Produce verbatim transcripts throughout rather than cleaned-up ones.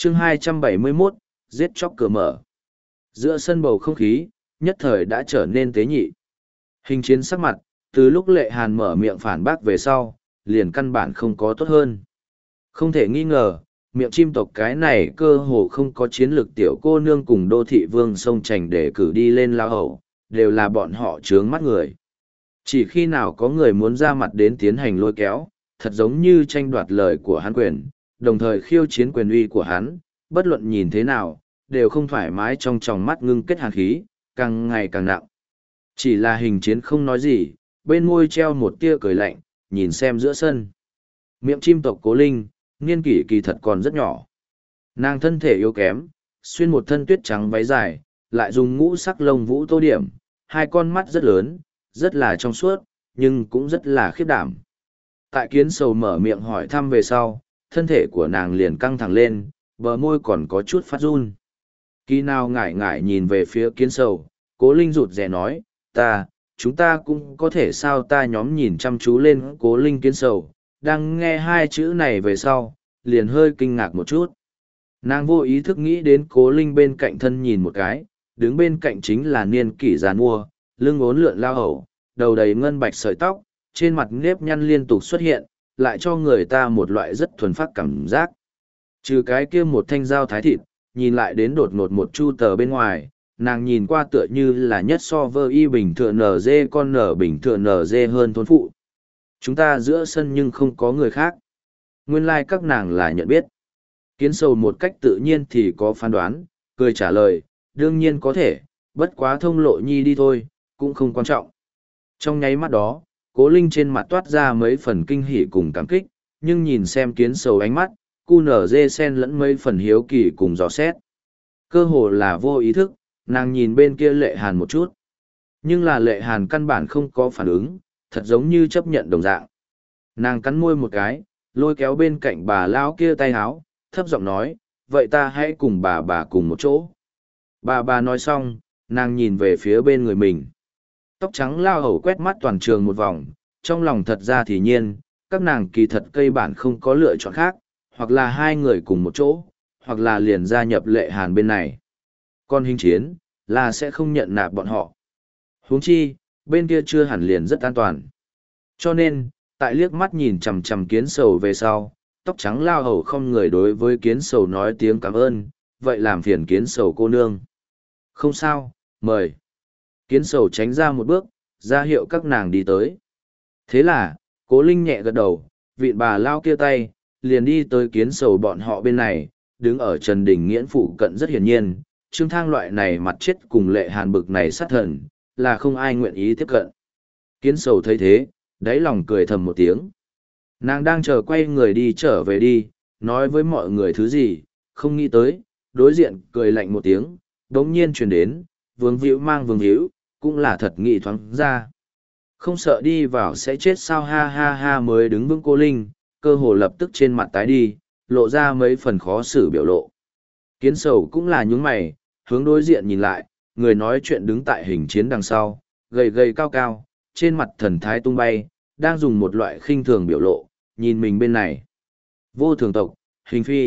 chương hai trăm bảy mươi mốt, giết chóc cửa mở. Giữa sân bầu không khí, nhất thời đã trở nên tế nhị. Hình chiến sắc mặt, từ lúc Lệ Hàn mở miệng phản bác về sau, liền căn bản không có tốt hơn. Không thể nghi ngờ, miệng chim tộc cái này cơ hồ không có chiến lược tiểu cô nương cùng đô thị vương sông Trành để cử đi lên lao hậu, đều là bọn họ trướng mắt người. Chỉ khi nào có người muốn ra mặt đến tiến hành lôi kéo, thật giống như tranh đoạt lời của hắn quyền, đồng thời khiêu chiến quyền uy của hắn, bất luận nhìn thế nào, đều không thoải mái trong tròng mắt ngưng kết hàn khí, càng ngày càng nặng. Chỉ là hình chiến không nói gì, bên môi treo một tia cười lạnh, nhìn xem giữa sân. Miệng chim tộc Cố Linh, niên kỷ kỳ thật còn rất nhỏ. Nàng thân thể yếu kém, xuyên một thân tuyết trắng váy dài, lại dùng ngũ sắc lông vũ tô điểm, hai con mắt rất lớn, rất là trong suốt, nhưng cũng rất là khiếp đảm. Tại Kiến Sầu mở miệng hỏi thăm về sau, thân thể của nàng liền căng thẳng lên, bờ môi còn có chút phát run. Kỳ nào ngại ngại nhìn về phía Kiến Sầu, Cố Linh rụt rè nói, ta, chúng ta cũng có thể sao ta nhóm nhìn chăm chú lên Cố Linh Kiến Sầu, đang nghe hai chữ này về sau, liền hơi kinh ngạc một chút. Nàng vô ý thức nghĩ đến Cố Linh bên cạnh thân nhìn một cái, đứng bên cạnh chính là niên kỷ giàn mua, lưng ốn lượn lao hầu, đầu đầy ngân bạch sợi tóc, trên mặt nếp nhăn liên tục xuất hiện, lại cho người ta một loại rất thuần phát cảm giác. Trừ cái kia một thanh dao thái thịt, nhìn lại đến đột ngột một chu tờ bên ngoài, nàng nhìn qua tựa như là nhất so vơ y bình thường nở dê con nở bình thường nở dê hơn thôn phụ. Chúng ta giữa sân nhưng không có người khác. Nguyên lai like các nàng là nhận biết. Kiến Sầu một cách tự nhiên thì có phán đoán, cười trả lời, đương nhiên có thể, bất quá thông lộ nhi đi thôi, cũng không quan trọng. Trong nháy mắt đó, Cố Linh trên mặt toát ra mấy phần kinh hỉ cùng cảm kích, nhưng nhìn xem Kiến Sầu ánh mắt, cu nở dê sen lẫn mấy phần hiếu kỳ cùng dò xét. Cơ hồ là vô ý thức, nàng nhìn bên kia Lệ Hàn một chút. Nhưng là Lệ Hàn căn bản không có phản ứng, thật giống như chấp nhận đồng dạng. Nàng cắn môi một cái, lôi kéo bên cạnh bà lão kia tay háo, thấp giọng nói, vậy ta hãy cùng bà bà cùng một chỗ. Bà bà nói xong, nàng nhìn về phía bên người mình. Tóc trắng lao hầu quét mắt toàn trường một vòng, trong lòng thật ra thì nhiên, các nàng kỳ thật cây bản không có lựa chọn khác, hoặc là hai người cùng một chỗ, hoặc là liền gia nhập Lệ Hàn bên này. Còn hình chiến, là sẽ không nhận nạp bọn họ. Huống chi, bên kia chưa hẳn liền rất an toàn. Cho nên, tại liếc mắt nhìn chằm chằm Kiến Sầu về sau, tóc trắng lao hầu không người đối với Kiến Sầu nói tiếng cảm ơn, vậy làm phiền Kiến Sầu cô nương. Không sao, mời. Kiến Sầu tránh ra một bước, ra hiệu các nàng đi tới. Thế là, Cố Linh nhẹ gật đầu, vịn bà lao kia tay, liền đi tới Kiến Sầu bọn họ bên này, đứng ở Trần Đình Nghiễn phụ cận rất hiển nhiên, Trương Thang loại này mặt chết cùng Lệ Hàn bực này sát thần, là không ai nguyện ý tiếp cận. Kiến Sầu thấy thế, đáy lòng cười thầm một tiếng. Nàng đang chờ quay người đi trở về đi, nói với mọi người thứ gì, không nghĩ tới, đối diện cười lạnh một tiếng, đống nhiên truyền đến, vương víu mang vương víu, cũng là thật nghị thoáng ra. Không sợ đi vào sẽ chết sao ha ha ha mới đứng vững Cô Linh, cơ hồ lập tức trên mặt tái đi, lộ ra mấy phần khó xử biểu lộ. Kiến Sầu cũng là nhướng mày, hướng đối diện nhìn lại, người nói chuyện đứng tại hình chiến đằng sau, gầy gầy cao cao, trên mặt thần thái tung bay, đang dùng một loại khinh thường biểu lộ, nhìn mình bên này. Vô thường tộc, hình phi.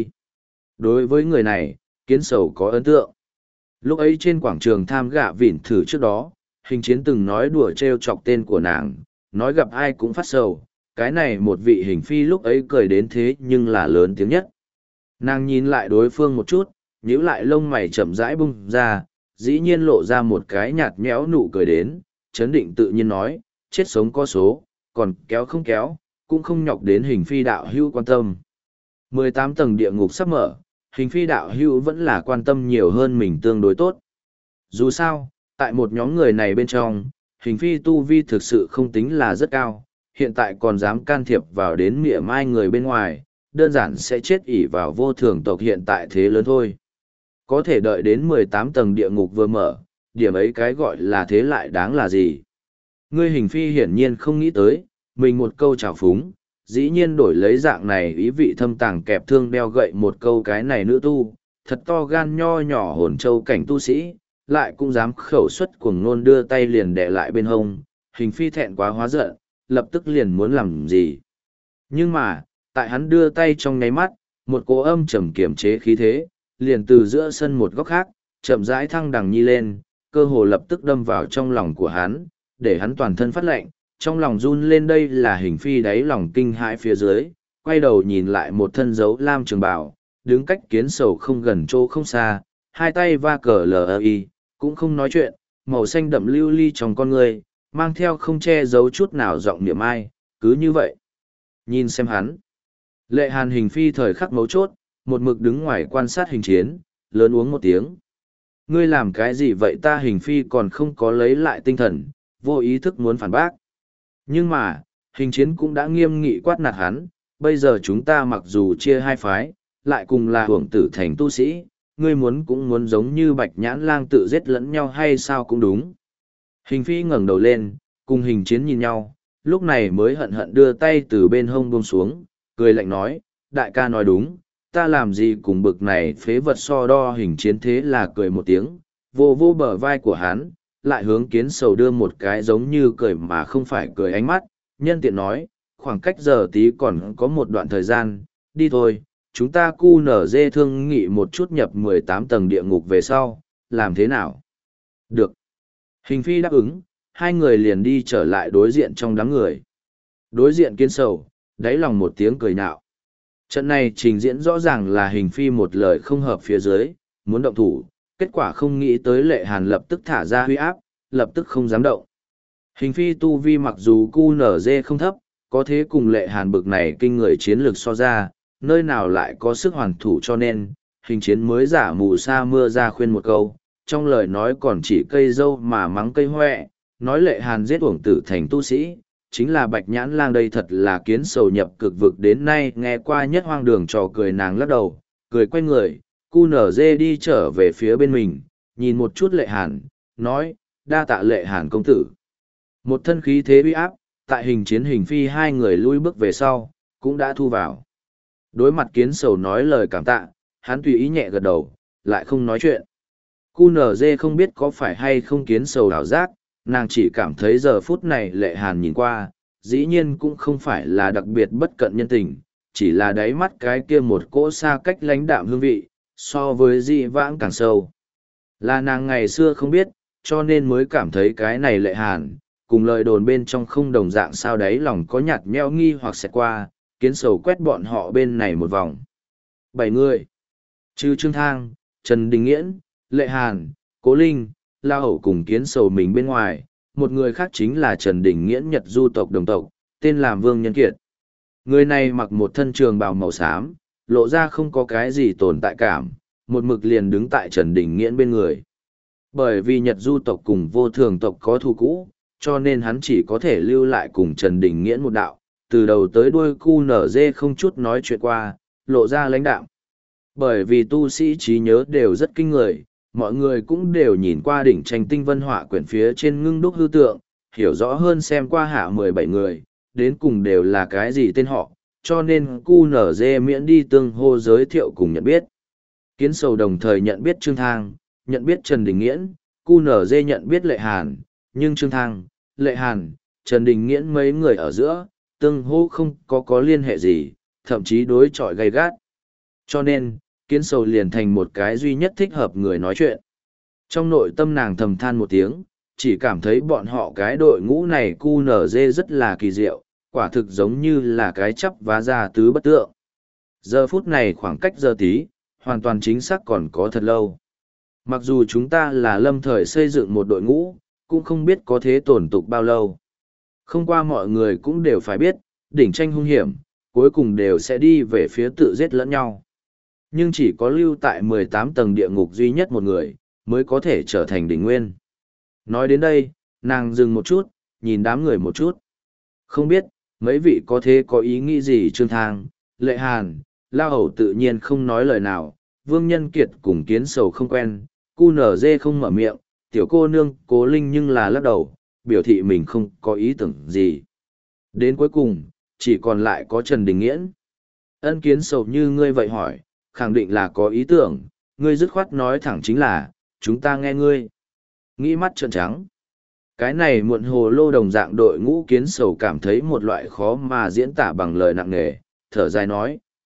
Đối với người này, Kiến Sầu có ấn tượng. Lúc ấy trên quảng trường tham gạ vỉn thử trước đó, hình chiến từng nói đùa trêu chọc tên của nàng, nói gặp ai cũng phát sầu. Cái này một vị hình phi lúc ấy cười đến thế nhưng là lớn tiếng nhất. Nàng nhìn lại đối phương một chút, nhíu lại lông mày chậm rãi bung ra, dĩ nhiên lộ ra một cái nhạt nhẽo nụ cười đến, chấn định tự nhiên nói, chết sống có số, còn kéo không kéo, cũng không nhọc đến hình phi đạo hưu quan tâm. mười tám tầng địa ngục sắp mở, hình phi đạo hưu vẫn là quan tâm nhiều hơn mình tương đối tốt. Dù sao, tại một nhóm người này bên trong, hình phi tu vi thực sự không tính là rất cao, hiện tại còn dám can thiệp vào đến mỉa mai người bên ngoài, đơn giản sẽ chết ỉ vào vô thường tộc hiện tại thế lớn thôi. Có thể đợi đến mười tám tầng địa ngục vừa mở, điểm ấy cái gọi là thế lại đáng là gì. Ngươi hình phi hiển nhiên không nghĩ tới, mình một câu trào phúng, dĩ nhiên đổi lấy dạng này ý vị thâm tàng kẹp thương đeo gậy một câu cái này nữ tu, thật to gan nho nhỏ hồn châu cảnh tu sĩ, lại cũng dám khẩu xuất cuồng nôn đưa tay liền đè lại bên hông, hình phi thẹn quá hóa giận, lập tức liền muốn làm gì. Nhưng mà, tại hắn đưa tay trong nháy mắt, Một cỗ âm trầm kiềm chế khí thế, liền từ giữa sân một góc khác, chậm rãi thăng đằng nhi lên, cơ hồ lập tức đâm vào trong lòng của hắn, để hắn toàn thân phát lạnh, trong lòng run lên. Đây là Hình Phi đáy lòng kinh hãi phía dưới, quay đầu nhìn lại một thân dấu lam trường bào, đứng cách Kiến Sầu không gần chỗ không xa, hai tay va cờ lờ y, cũng không nói chuyện, màu xanh đậm lưu ly trong con người, mang theo không che giấu chút nào giọng niệm ai, cứ như vậy. Nhìn xem hắn. Lệ Hàn Hình Phi thời khắc mấu chốt, một mực đứng ngoài quan sát hình chiến, lớn uống một tiếng. Ngươi làm cái gì vậy? Ta Hình Phi còn không có lấy lại tinh thần, vô ý thức muốn phản bác. Nhưng mà, hình chiến cũng đã nghiêm nghị quát nạt hắn, bây giờ chúng ta mặc dù chia hai phái, lại cùng là hưởng tử thành tu sĩ, ngươi muốn cũng muốn giống như Bạch Nhãn Lang tự giết lẫn nhau hay sao cũng đúng. Hình Phi ngẩng đầu lên, cùng hình chiến nhìn nhau, lúc này mới hận hận đưa tay từ bên hông buông xuống, cười lạnh nói, đại ca nói đúng, ta làm gì cùng bực này phế vật so đo. Hình chiến thế là cười một tiếng, vô vô bờ vai của hắn, lại hướng Kiến Sầu đưa một cái giống như cười mà không phải cười ánh mắt, nhân tiện nói, khoảng cách giờ tí còn có một đoạn thời gian, đi thôi, chúng ta cu nở dê thương nghị một chút nhập mười tám tầng địa ngục về sau, làm thế nào? Được. Hình Phi đáp ứng, hai người liền đi trở lại đối diện trong đám người. Đối diện Kiến Sầu, đáy lòng một tiếng cười nhạo. Trận này trình diễn rõ ràng là Hình Phi một lời không hợp phía dưới, muốn động thủ, kết quả không nghĩ tới Lệ Hàn lập tức thả ra huy áp, lập tức không dám động. Hình Phi tu vi mặc dù cu nở dê không thấp, có thế cùng Lệ Hàn bực này kinh người chiến lược so ra, nơi nào lại có sức hoàn thủ, cho nên, hình chiến mới giả mù sa mưa ra khuyên một câu, trong lời nói còn chỉ cây dâu mà mắng cây hoẹ, nói Lệ Hàn giết uổng tử thành tu sĩ, chính là Bạch Nhãn Lang. Đây thật là Kiến Sầu nhập cực vực đến nay nghe qua nhất hoang đường trò cười. Nàng lắc đầu, cười quay người, cu nở dê đi trở về phía bên mình, nhìn một chút Lệ Hàn, nói, đa tạ Lệ Hàn công tử. Một thân khí thế uy áp, tại hình chiến Hình Phi hai người lui bước về sau, cũng đã thu vào. Đối mặt Kiến Sầu nói lời cảm tạ, hắn tùy ý nhẹ gật đầu, lại không nói chuyện. cu nở dê không biết có phải hay không Kiến Sầu đảo giác, nàng chỉ cảm thấy giờ phút này Lệ Hàn nhìn qua, dĩ nhiên cũng không phải là đặc biệt bất cận nhân tình, chỉ là đáy mắt cái kia một cỗ xa cách lãnh đạm hương vị, so với dị vãng càng sâu. Là nàng ngày xưa không biết, cho nên mới cảm thấy cái này Lệ Hàn, cùng lời đồn bên trong không đồng dạng. Sao đáy lòng có nhạt nhẽo nghi hoặc xẹt qua, Kiến Sầu quét bọn họ bên này một vòng. Bảy người. Trừ Trương Thang, Trần Đình Nghiễn, Lệ Hàn, Cố Linh, La Hậu cùng Kiến Sầu mình bên ngoài, một người khác chính là Trần Đình Nghiễn Nhật Du tộc đồng tộc, tên là Vương Nhân Kiệt. Người này mặc một thân trường bào màu xám, lộ ra không có cái gì tồn tại cảm, một mực liền đứng tại Trần Đình Nghiễn bên người. Bởi vì Nhật Du tộc cùng Vô Thường tộc có thù cũ, cho nên hắn chỉ có thể lưu lại cùng Trần Đình Nghiễn một đạo, từ đầu tới đuôi cu nở dê không chút nói chuyện qua, lộ ra lãnh đạm. Bởi vì tu sĩ trí nhớ đều rất kinh người, mọi người cũng đều nhìn qua đỉnh tranh tinh vân họa quyển phía trên ngưng đúc hư tượng, hiểu rõ hơn xem qua hạ mười bảy người, đến cùng đều là cái gì tên họ, cho nên cu nở dê miễn đi tương hô giới thiệu cùng nhận biết. Kiến Sầu đồng thời nhận biết Trương Thang, nhận biết Trần Đình Nghiễn, cu nở dê nhận biết Lệ Hàn, nhưng Trương Thang, Lệ Hàn, Trần Đình Nghiễn mấy người ở giữa, tương hô không có có liên hệ gì, thậm chí đối chọi gay gắt. Cho nên, Kiến Sầu liền thành một cái duy nhất thích hợp người nói chuyện. Trong nội tâm nàng thầm than một tiếng, chỉ cảm thấy bọn họ cái đội ngũ này cu nở dê rất là kỳ diệu, quả thực giống như là cái chắp vá ra tứ bất tượng. Giờ phút này khoảng cách giờ tí, hoàn toàn chính xác còn có thật lâu. Mặc dù chúng ta là lâm thời xây dựng một đội ngũ, cũng không biết có thế tổn tục bao lâu. Không qua mọi người cũng đều phải biết, đỉnh tranh hung hiểm, cuối cùng đều sẽ đi về phía tự giết lẫn nhau. Nhưng chỉ có lưu tại mười tám tầng địa ngục duy nhất một người, mới có thể trở thành đỉnh nguyên. Nói đến đây, nàng dừng một chút, nhìn đám người một chút. Không biết, mấy vị có thế có ý nghĩ gì? Trương Thang, Lệ Hàn, La Hầu tự nhiên không nói lời nào, Vương Nhân Kiệt cùng Kiến Sầu không quen, cu nở dê không mở miệng, tiểu cô nương Cố Linh nhưng là lắc đầu, biểu thị mình không có ý tưởng gì. Đến cuối cùng, chỉ còn lại có Trần Đình Nghiễn. Ân Kiến Sầu như ngươi vậy hỏi, khẳng định là có ý tưởng, ngươi dứt khoát nói thẳng chính là, chúng ta nghe ngươi. Nghĩ mắt trợn trắng. Cái này muộn hồ lô đồng dạng đội ngũ Kiến Sầu cảm thấy một loại khó mà diễn tả bằng lời nặng nề, thở dài nói,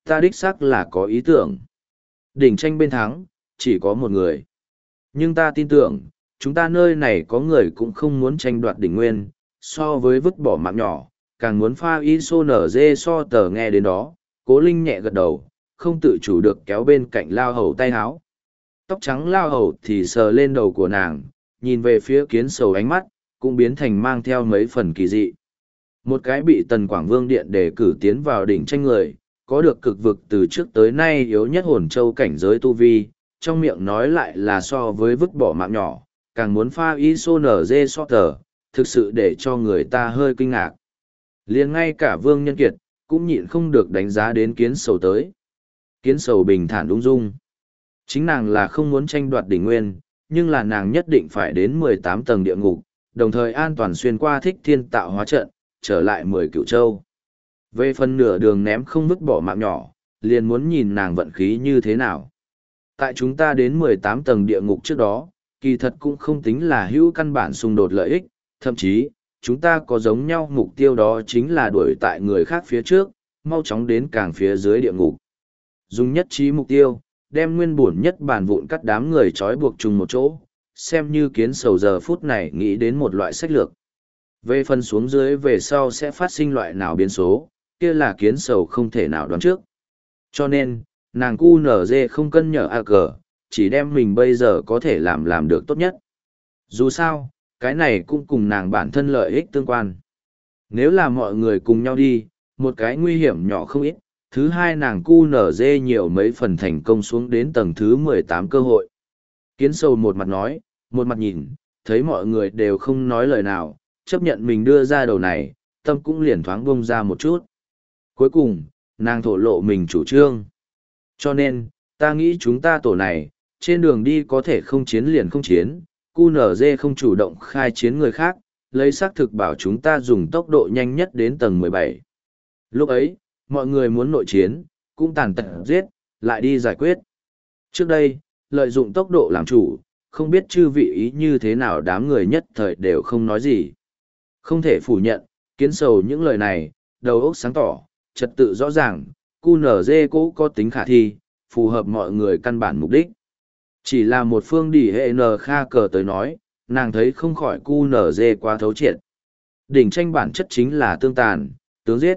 ta đích xác là có ý tưởng. Đỉnh tranh bên thắng, chỉ có một người. Nhưng ta tin tưởng, chúng ta nơi này có người cũng không muốn tranh đoạt đỉnh nguyên, so với vứt bỏ mạng nhỏ, càng muốn pha iso nở dê so tờ nghe đến đó, Cố Linh nhẹ gật đầu, không tự chủ được kéo bên cạnh lao hầu tay háo. Tóc trắng lao hầu thì sờ lên đầu của nàng, nhìn về phía kiến sầu ánh mắt, cũng biến thành mang theo mấy phần kỳ dị. Một cái bị Tần Quảng Vương Điện đề cử tiến vào đỉnh tranh người, có được cực vực từ trước tới nay yếu nhất hồn châu cảnh giới tu vi, trong miệng nói lại là so với vứt bỏ mạng nhỏ, càng muốn pha iso nở dê so tờ, thực sự để cho người ta hơi kinh ngạc. Liền ngay cả Vương Nhân Kiệt, cũng nhịn không được đánh giá đến kiến sầu tới. Kiến sầu bình thản ung dung. Chính nàng là không muốn tranh đoạt đỉnh nguyên, nhưng là nàng nhất định phải đến mười tám tầng địa ngục, đồng thời an toàn xuyên qua thích thiên tạo hóa trận, trở lại mười cựu châu. Về phần nửa đường ném không vứt bỏ mạng nhỏ, liền muốn nhìn nàng vận khí như thế nào. Tại chúng ta đến mười tám tầng địa ngục trước đó, kỳ thật cũng không tính là hữu căn bản xung đột lợi ích, thậm chí, chúng ta có giống nhau mục tiêu đó chính là đuổi tại người khác phía trước, mau chóng đến càng phía dưới địa ngục. Dùng nhất trí mục tiêu, đem nguyên bổn nhất bản vụn cắt đám người trói buộc chung một chỗ, xem như kiến sầu giờ phút này nghĩ đến một loại sách lược. Về phần xuống dưới về sau sẽ phát sinh loại nào biến số, kia là kiến sầu không thể nào đoán trước. Cho nên, nàng cu nở dê không cân nhở a cờ, chỉ đem mình bây giờ có thể làm làm được tốt nhất. Dù sao, cái này cũng cùng nàng bản thân lợi ích tương quan. Nếu là mọi người cùng nhau đi, một cái nguy hiểm nhỏ không ít, thứ hai nàng cu nở dê nhiều mấy phần thành công xuống đến tầng thứ mười tám cơ hội. Kiến sầu một mặt nói, một mặt nhìn, thấy mọi người đều không nói lời nào, chấp nhận mình đưa ra đầu này, tâm cũng liền thoáng bông ra một chút. Cuối cùng, nàng thổ lộ mình chủ trương. Cho nên, ta nghĩ chúng ta tổ này, trên đường đi có thể không chiến liền không chiến, cu nở dê không chủ động khai chiến người khác, lấy xác thực bảo chúng ta dùng tốc độ nhanh nhất đến tầng mười bảy. Lúc ấy, mọi người muốn nội chiến, cũng tàn tật giết, lại đi giải quyết. Trước đây, lợi dụng tốc độ làm chủ, không biết chư vị ý như thế nào đám người nhất thời đều không nói gì. Không thể phủ nhận, kiến sầu những lời này, đầu óc sáng tỏ, trật tự rõ ràng, cu nở dê cố có tính khả thi, phù hợp mọi người căn bản mục đích. Chỉ là một phương đỉ hệ nờ kha cờ tới nói, nàng thấy không khỏi cu nở dê quá thấu triệt. Đỉnh tranh bản chất chính là tương tàn, tướng giết.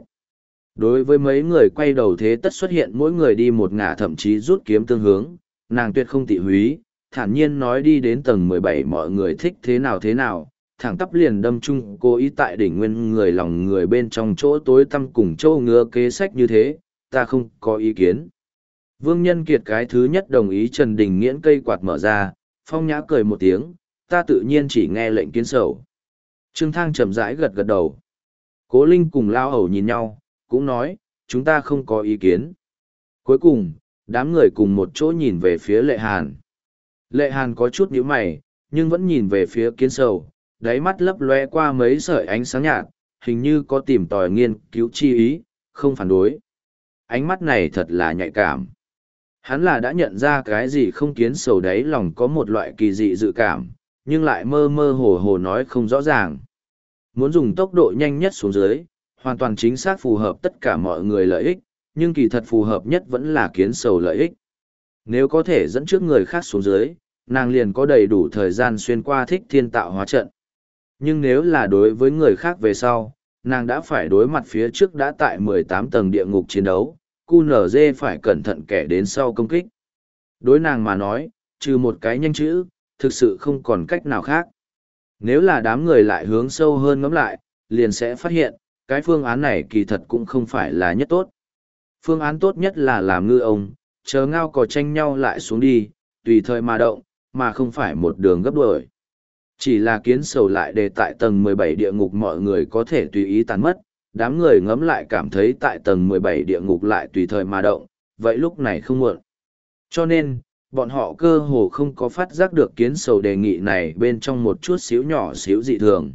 Đối với mấy người quay đầu thế tất xuất hiện mỗi người đi một ngả thậm chí rút kiếm tương hướng, nàng tuyệt không tị húy, thản nhiên nói đi đến tầng mười bảy mọi người thích thế nào thế nào, thẳng tắp liền đâm chung cố ý tại đỉnh nguyên người lòng người bên trong chỗ tối tăm cùng chỗ ngứa kế sách như thế, ta không có ý kiến. Vương Nhân Kiệt cái thứ nhất đồng ý Trần Đình Nghiễn cây quạt mở ra, phong nhã cười một tiếng, ta tự nhiên chỉ nghe lệnh kiến sầu. Trương Thang chậm rãi gật gật đầu. Cố Linh cùng Lao Hầu nhìn nhau, cũng nói, chúng ta không có ý kiến. Cuối cùng, đám người cùng một chỗ nhìn về phía Lệ Hàn. Lệ Hàn có chút nhíu mày, nhưng vẫn nhìn về phía kiến sầu, đáy mắt lấp lóe qua mấy sợi ánh sáng nhạt, hình như có tìm tòi nghiên cứu chi ý, không phản đối. Ánh mắt này thật là nhạy cảm. Hắn là đã nhận ra cái gì không kiến sầu đáy lòng có một loại kỳ dị dự cảm, nhưng lại mơ mơ hồ hồ nói không rõ ràng. Muốn dùng tốc độ nhanh nhất xuống dưới, hoàn toàn chính xác phù hợp tất cả mọi người lợi ích, nhưng kỳ thật phù hợp nhất vẫn là kiến sầu lợi ích. Nếu có thể dẫn trước người khác xuống dưới, nàng liền có đầy đủ thời gian xuyên qua thích thiên tạo hóa trận. Nhưng nếu là đối với người khác về sau, nàng đã phải đối mặt phía trước đã tại mười tám tầng địa ngục chiến đấu, cu nở dê phải cẩn thận kẻ đến sau công kích. Đối nàng mà nói, trừ một cái nhanh chữ, thực sự không còn cách nào khác. Nếu là đám người lại hướng sâu hơn ngẫm lại, liền sẽ phát hiện, cái phương án này kỳ thật cũng không phải là nhất tốt. Phương án tốt nhất là làm ngư ông, chờ ngao cò tranh nhau lại xuống đi, tùy thời mà động, mà không phải một đường gấp đuổi. Chỉ là kiến sầu lại đề tại tầng mười bảy địa ngục mọi người có thể tùy ý tàn mất, đám người ngẫm lại cảm thấy tại tầng mười bảy địa ngục lại tùy thời mà động, vậy lúc này không muộn. Cho nên, bọn họ cơ hồ không có phát giác được kiến sầu đề nghị này bên trong một chút xíu nhỏ xíu dị thường.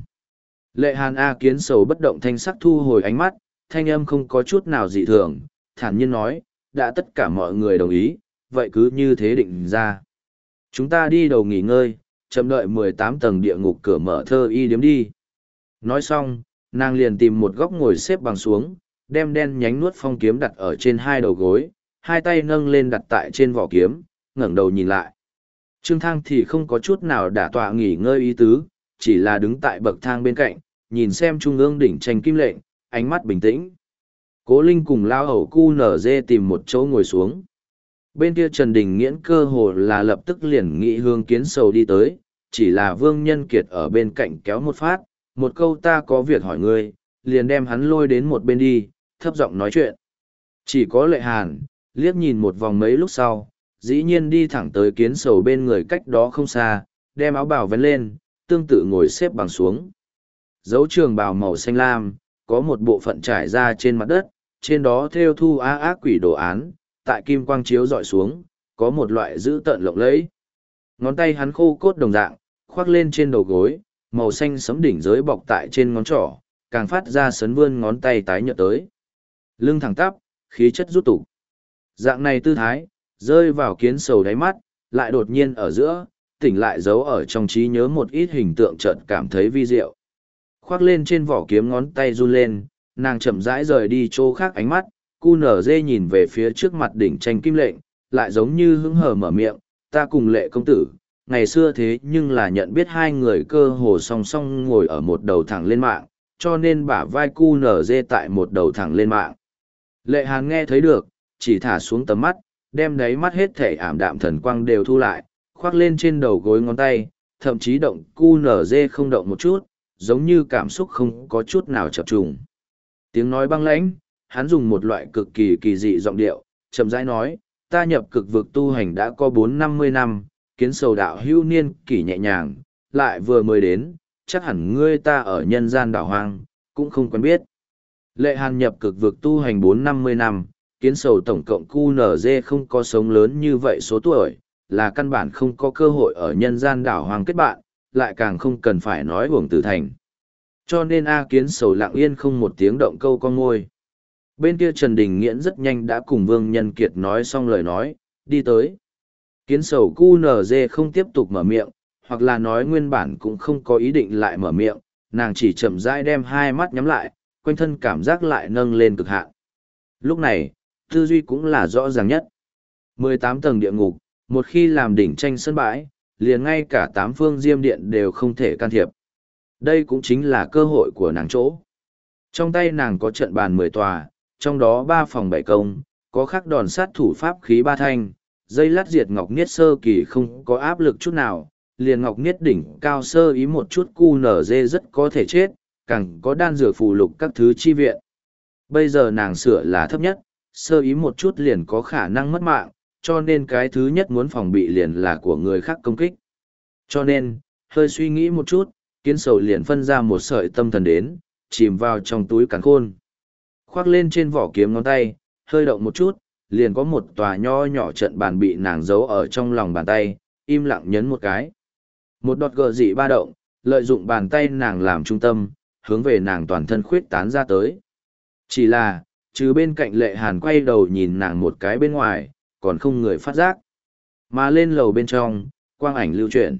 Lệ Hàn A kiến sầu bất động thanh sắc thu hồi ánh mắt, thanh âm không có chút nào dị thường, thản nhiên nói, đã tất cả mọi người đồng ý, vậy cứ như thế định ra. Chúng ta đi đầu nghỉ ngơi, chậm đợi mười tám tầng địa ngục cửa mở thơ y điếm đi. Nói xong, nàng liền tìm một góc ngồi xếp bằng xuống, đem đen nhánh nuốt phong kiếm đặt ở trên hai đầu gối, hai tay nâng lên đặt tại trên vỏ kiếm, ngẩng đầu nhìn lại. Trương Thang thì không có chút nào đả tọa nghỉ ngơi ý tứ, chỉ là đứng tại bậc thang bên cạnh, nhìn xem trung ương đỉnh tranh kim lệnh, ánh mắt bình tĩnh. Cố Linh cùng lao hầu cu nở dê tìm một chỗ ngồi xuống. Bên kia Trần Đình Nghiễn cơ hồ là lập tức liền nghị hướng Kiến Sầu đi tới, chỉ là Vương Nhân Kiệt ở bên cạnh kéo một phát, một câu ta có việc hỏi ngươi, liền đem hắn lôi đến một bên đi, thấp giọng nói chuyện. Chỉ có Lệ Hàn, liếc nhìn một vòng mấy lúc sau, dĩ nhiên đi thẳng tới Kiến Sầu bên người cách đó không xa, đem áo bào vén lên, tương tự ngồi xếp bằng xuống. Dấu trường bào màu xanh lam, có một bộ phận trải ra trên mặt đất, trên đó thêu thu á ác quỷ đồ án, tại kim quang chiếu dọi xuống, có một loại dữ tợn lộng lẫy. Ngón tay hắn khô cốt đồng dạng, khoác lên trên đầu gối, màu xanh sẫm đỉnh giới bọc tại trên ngón trỏ, càng phát ra sấn vươn ngón tay tái nhợt tới. Lưng thẳng tắp, khí chất rút tục. Dạng này tư thái, rơi vào Kiến Sầu đáy mắt, lại đột nhiên ở giữa, tỉnh lại giấu ở trong trí nhớ một ít hình tượng chợt cảm thấy vi diệu. Khoác lên trên vỏ kiếm ngón tay run lên, nàng chậm rãi rời đi chỗ khác ánh mắt, cu nở dê nhìn về phía trước mặt đỉnh tranh kim lệnh, lại giống như hứng hờ mở miệng, ta cùng Lệ công tử, ngày xưa thế nhưng là nhận biết hai người cơ hồ song song ngồi ở một đầu thẳng lên mạng, cho nên bả vai cu nở dê tại một đầu thẳng lên mạng. Lệ Hàn nghe thấy được, chỉ thả xuống tầm mắt, đem đáy mắt hết thể ảm đạm thần quang đều thu lại, khoác lên trên đầu gối ngón tay, thậm chí động cu nở dê không động một chút, giống như cảm xúc không có chút nào chập trùng. Tiếng nói băng lãnh, hắn dùng một loại cực kỳ kỳ dị giọng điệu, chậm rãi nói, ta nhập cực vực tu hành đã có bốn năm mươi năm, Kiến Sầu đạo hưu niên kỷ nhẹ nhàng, lại vừa mới đến, chắc hẳn ngươi ta ở nhân gian đảo hoang, cũng không quen biết. Lệ Hàn nhập cực vực tu hành bốn năm mươi năm, Kiến Sầu tổng cộng cu nở dê không có sống lớn như vậy số tuổi, là căn bản không có cơ hội ở nhân gian đảo hoang kết bạn, lại càng không cần phải nói uổng tử thành. Cho nên A Kiến Sầu lặng yên không một tiếng động câu con ngôi. Bên kia Trần Đình Nghiễn rất nhanh đã cùng Vương Nhân Kiệt nói xong lời nói, đi tới. Kiến Sầu cu nở dê không tiếp tục mở miệng, hoặc là nói nguyên bản cũng không có ý định lại mở miệng, nàng chỉ chậm rãi đem hai mắt nhắm lại, quanh thân cảm giác lại nâng lên cực hạn. Lúc này, tư duy cũng là rõ ràng nhất. mười tám tầng địa ngục, một khi làm đỉnh tranh sân bãi, liền ngay cả tám phương diêm điện đều không thể can thiệp. Đây cũng chính là cơ hội của nàng chỗ. Trong tay nàng có trận bàn mười tòa, trong đó ba phòng bảy công, có khắc đòn sát thủ pháp khí ba thanh, dây lát diệt ngọc niết sơ kỳ không có áp lực chút nào, liền ngọc niết đỉnh cao sơ ý một chút cu nở dê rất có thể chết, càng có đan dược phù lục các thứ chi viện. Bây giờ nàng sửa là thấp nhất, sơ ý một chút liền có khả năng mất mạng, cho nên cái thứ nhất muốn phòng bị liền là của người khác công kích. Cho nên, hơi suy nghĩ một chút, Kiến Sầu liền phân ra một sợi tâm thần đến, chìm vào trong túi càn khôn. Khoác lên trên vỏ kiếm ngón tay, hơi động một chút, liền có một tòa nho nhỏ trận bàn bị nàng giấu ở trong lòng bàn tay, im lặng nhấn một cái. Một đọt gờ dị ba động, lợi dụng bàn tay nàng làm trung tâm, hướng về nàng toàn thân khuyết tán ra tới. Chỉ là, trừ bên cạnh Lệ Hàn quay đầu nhìn nàng một cái bên ngoài, còn không người phát giác. Mà lên lầu bên trong, quang ảnh lưu chuyển.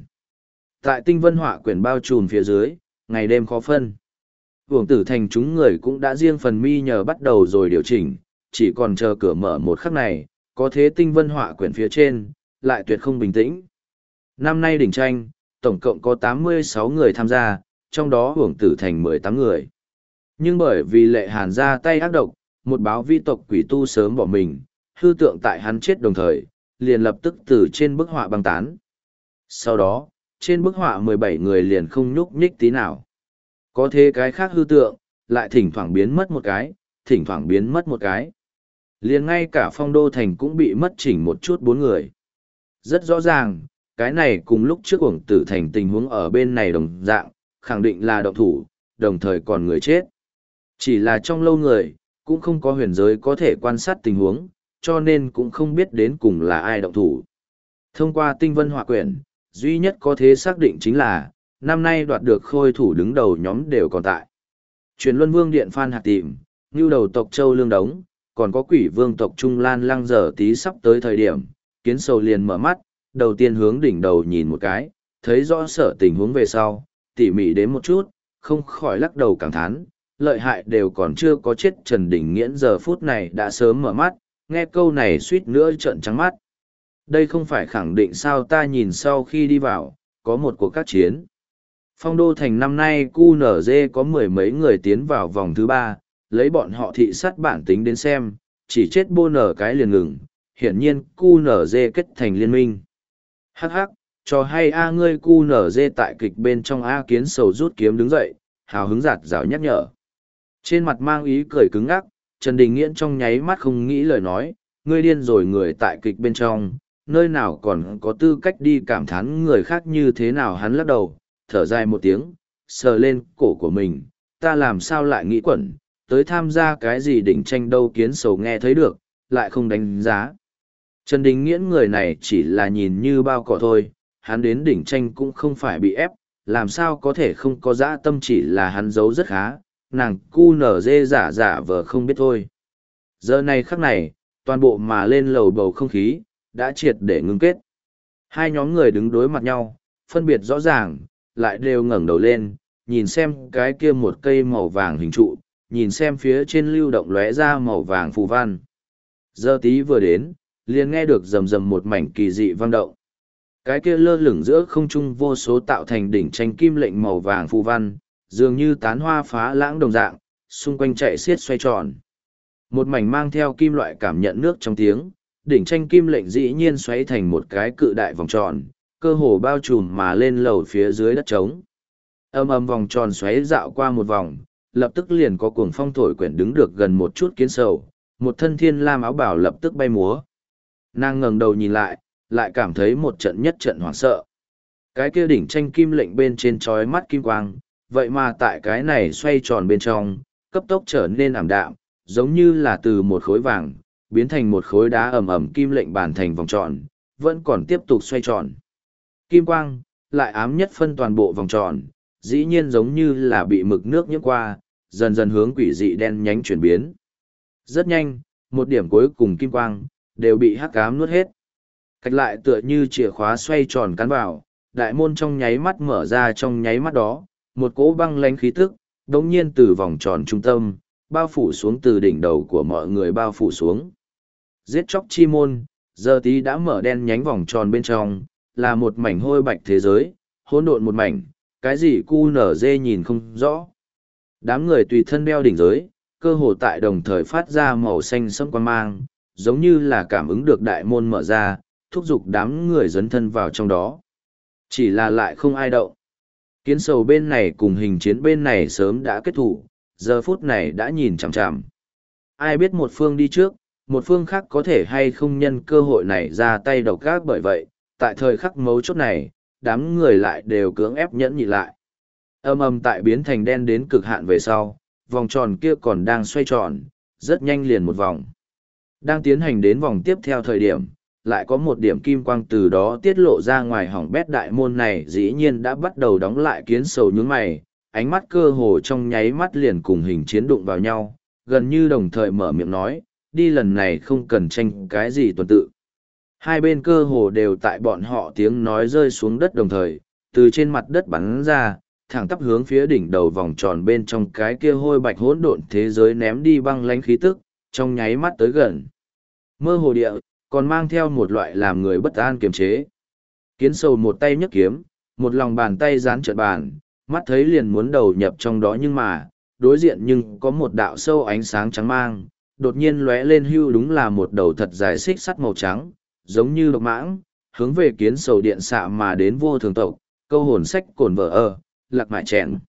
Tại tinh vân họa quyển bao trùm phía dưới, ngày đêm khó phân. Uổng tử thành chúng người cũng đã riêng phần mi nhờ bắt đầu rồi điều chỉnh, chỉ còn chờ cửa mở một khắc này, có thế tinh vân họa quyển phía trên, lại tuyệt không bình tĩnh. Năm nay đỉnh tranh, tổng cộng có tám mươi sáu người tham gia, trong đó uổng tử thành mười tám người. Nhưng bởi vì Lệ Hàn ra tay ác độc, một báo vi tộc quỷ tu sớm bỏ mình, hư tượng tại hắn chết đồng thời, liền lập tức từ trên bức họa băng tán. Sau đó, trên bức họa mười bảy người liền không nhúc nhích tí nào. Có thế cái khác hư tượng, lại thỉnh thoảng biến mất một cái, thỉnh thoảng biến mất một cái. Liền ngay cả phong đô thành cũng bị mất chỉnh một chút bốn người. Rất rõ ràng, cái này cùng lúc trước uổng tử thành tình huống ở bên này đồng dạng, khẳng định là động thủ, đồng thời còn người chết. Chỉ là trong lâu người, cũng không có huyền giới có thể quan sát tình huống, cho nên cũng không biết đến cùng là ai động thủ. Thông qua tinh vân họa quyển, duy nhất có thể xác định chính là, năm nay đoạt được khôi thủ đứng đầu nhóm đều còn tại. Truyền Luân Vương Điện Phan Hạc Tìm, Ngưu Đầu tộc Châu Lương Đống, còn có Quỷ Vương tộc Trung Lan Lăng giờ tí sắp tới thời điểm, Kiến Sầu liền mở mắt, đầu tiên hướng đỉnh đầu nhìn một cái, thấy rõ sở tình huống về sau, tỉ mỉ đến một chút, không khỏi lắc đầu cảm thán, lợi hại đều còn chưa có chết Trần Đình Nghiễn giờ phút này đã sớm mở mắt, nghe câu này suýt nữa trợn trắng mắt. Đây không phải khẳng định sao ta nhìn sau khi đi vào, có một cuộc các chiến. Phong Đô Thành năm nay quy en giê có mười mấy người tiến vào vòng thứ ba, lấy bọn họ thị sát bản tính đến xem, chỉ chết bô nở cái liền ngừng, hiển nhiên quy en giê kết thành liên minh. Hắc hắc, cho hay A ngươi quy en giê tại kịch bên trong A Kiến Sầu rút kiếm đứng dậy, hào hứng giạt rào nhắc nhở. Trên mặt mang ý cười cứng ngắc, Trần Đình Nghiễn trong nháy mắt không nghĩ lời nói, ngươi điên rồi người tại kịch bên trong, nơi nào còn có tư cách đi cảm thán người khác như thế nào. Hắn lắc đầu, thở dài một tiếng, sờ lên cổ của mình, ta làm sao lại nghĩ quẩn, tới tham gia cái gì đỉnh tranh đâu. Kiến Sầu nghe thấy được, lại không đánh giá. Trần Đình Nghiễn người này chỉ là nhìn như bao cỏ thôi, hắn đến đỉnh tranh cũng không phải bị ép, làm sao có thể không có dã tâm, chỉ là hắn giấu rất khá, nàng cu nở dê giả giả vờ không biết thôi. Giờ này khắc này, toàn bộ mà lên lầu bầu không khí, đã triệt để ngưng kết. Hai nhóm người đứng đối mặt nhau, phân biệt rõ ràng, lại đều ngẩng đầu lên, nhìn xem cái kia một cây màu vàng hình trụ, nhìn xem phía trên lưu động lóe ra màu vàng phù văn. Giờ tí vừa đến, liền nghe được rầm rầm một mảnh kỳ dị vang động. Cái kia lơ lửng giữa không trung vô số tạo thành đỉnh tranh kim lệnh màu vàng phù văn, dường như tán hoa phá lãng đồng dạng, xung quanh chạy xiết xoay tròn. Một mảnh mang theo kim loại cảm nhận nước trong tiếng, đỉnh tranh kim lệnh dĩ nhiên xoáy thành một cái cự đại vòng tròn, cơ hồ bao trùm mà lên lầu phía dưới đất trống. Âm âm vòng tròn xoáy dạo qua một vòng, lập tức liền có cuồng phong thổi quyển đứng được gần một chút Kiến Sầu, một thân thiên lam áo bảo lập tức bay múa. Nàng ngẩng đầu nhìn lại, lại cảm thấy một trận nhất trận hoảng sợ. Cái kia đỉnh tranh kim lệnh bên trên trói mắt kim quang, vậy mà tại cái này xoay tròn bên trong, cấp tốc trở nên ảm đạm, giống như là từ một khối vàng, biến thành một khối đá ẩm ẩm kim lệnh bàn thành vòng tròn, vẫn còn tiếp tục xoay tròn. Kim quang, lại ám nhất phân toàn bộ vòng tròn, dĩ nhiên giống như là bị mực nước nhiễm qua, dần dần hướng quỷ dị đen nhánh chuyển biến. Rất nhanh, một điểm cuối cùng kim quang, đều bị hắc ám nuốt hết. Cách lại tựa như chìa khóa xoay tròn cắn vào, đại môn trong nháy mắt mở ra, trong nháy mắt đó, một cỗ băng lánh khí tức, đống nhiên từ vòng tròn trung tâm, bao phủ xuống, từ đỉnh đầu của mọi người bao phủ xuống. Giết chóc chi môn, giờ tí đã mở đen nhánh vòng tròn bên trong, là một mảnh hôi bạch thế giới, hỗn độn một mảnh, cái gì cu nở dê nhìn không rõ. Đám người tùy thân đeo đỉnh giới, cơ hồ tại đồng thời phát ra màu xanh sẫm quang mang, giống như là cảm ứng được đại môn mở ra, thúc giục đám người dấn thân vào trong đó. Chỉ là lại không ai động. Kiến Sầu bên này cùng hình chiến bên này sớm đã kết thủ, giờ phút này đã nhìn chằm chằm. Ai biết một phương đi trước, một phương khác có thể hay không nhân cơ hội này ra tay độc ác, bởi vậy, tại thời khắc mấu chốt này, đám người lại đều cưỡng ép nhẫn nhịn lại. Âm âm tại biến thành đen đến cực hạn về sau, vòng tròn kia còn đang xoay tròn, rất nhanh liền một vòng. Đang tiến hành đến vòng tiếp theo thời điểm, lại có một điểm kim quang từ đó tiết lộ ra ngoài, hỏng bét đại môn này dĩ nhiên đã bắt đầu đóng lại. Kiến Sầu nhướng mày, ánh mắt cơ hồ trong nháy mắt liền cùng hình chiến đụng vào nhau, gần như đồng thời mở miệng nói, đi lần này không cần tranh cái gì tuần tự. Hai bên cơ hồ đều tại bọn họ tiếng nói rơi xuống đất đồng thời, từ trên mặt đất bắn ra, thẳng tắp hướng phía đỉnh đầu vòng tròn bên trong cái kia hôi bạch hỗn độn thế giới ném đi băng lánh khí tức, trong nháy mắt tới gần. Mơ hồ địa, còn mang theo một loại làm người bất an kiềm chế. Kiến Sầu một tay nhấc kiếm, một lòng bàn tay dán trận bàn, mắt thấy liền muốn đầu nhập trong đó, nhưng mà, đối diện nhưng có một đạo sâu ánh sáng trắng mang, đột nhiên lóe lên, hưu đúng là một đầu thật dài xích sắt màu trắng, giống như độc mãng, hướng về Kiến Sầu điện xạ mà đến. Vô thường tộc, câu hồn sách cồn vợ ơ, lạc mại chèn.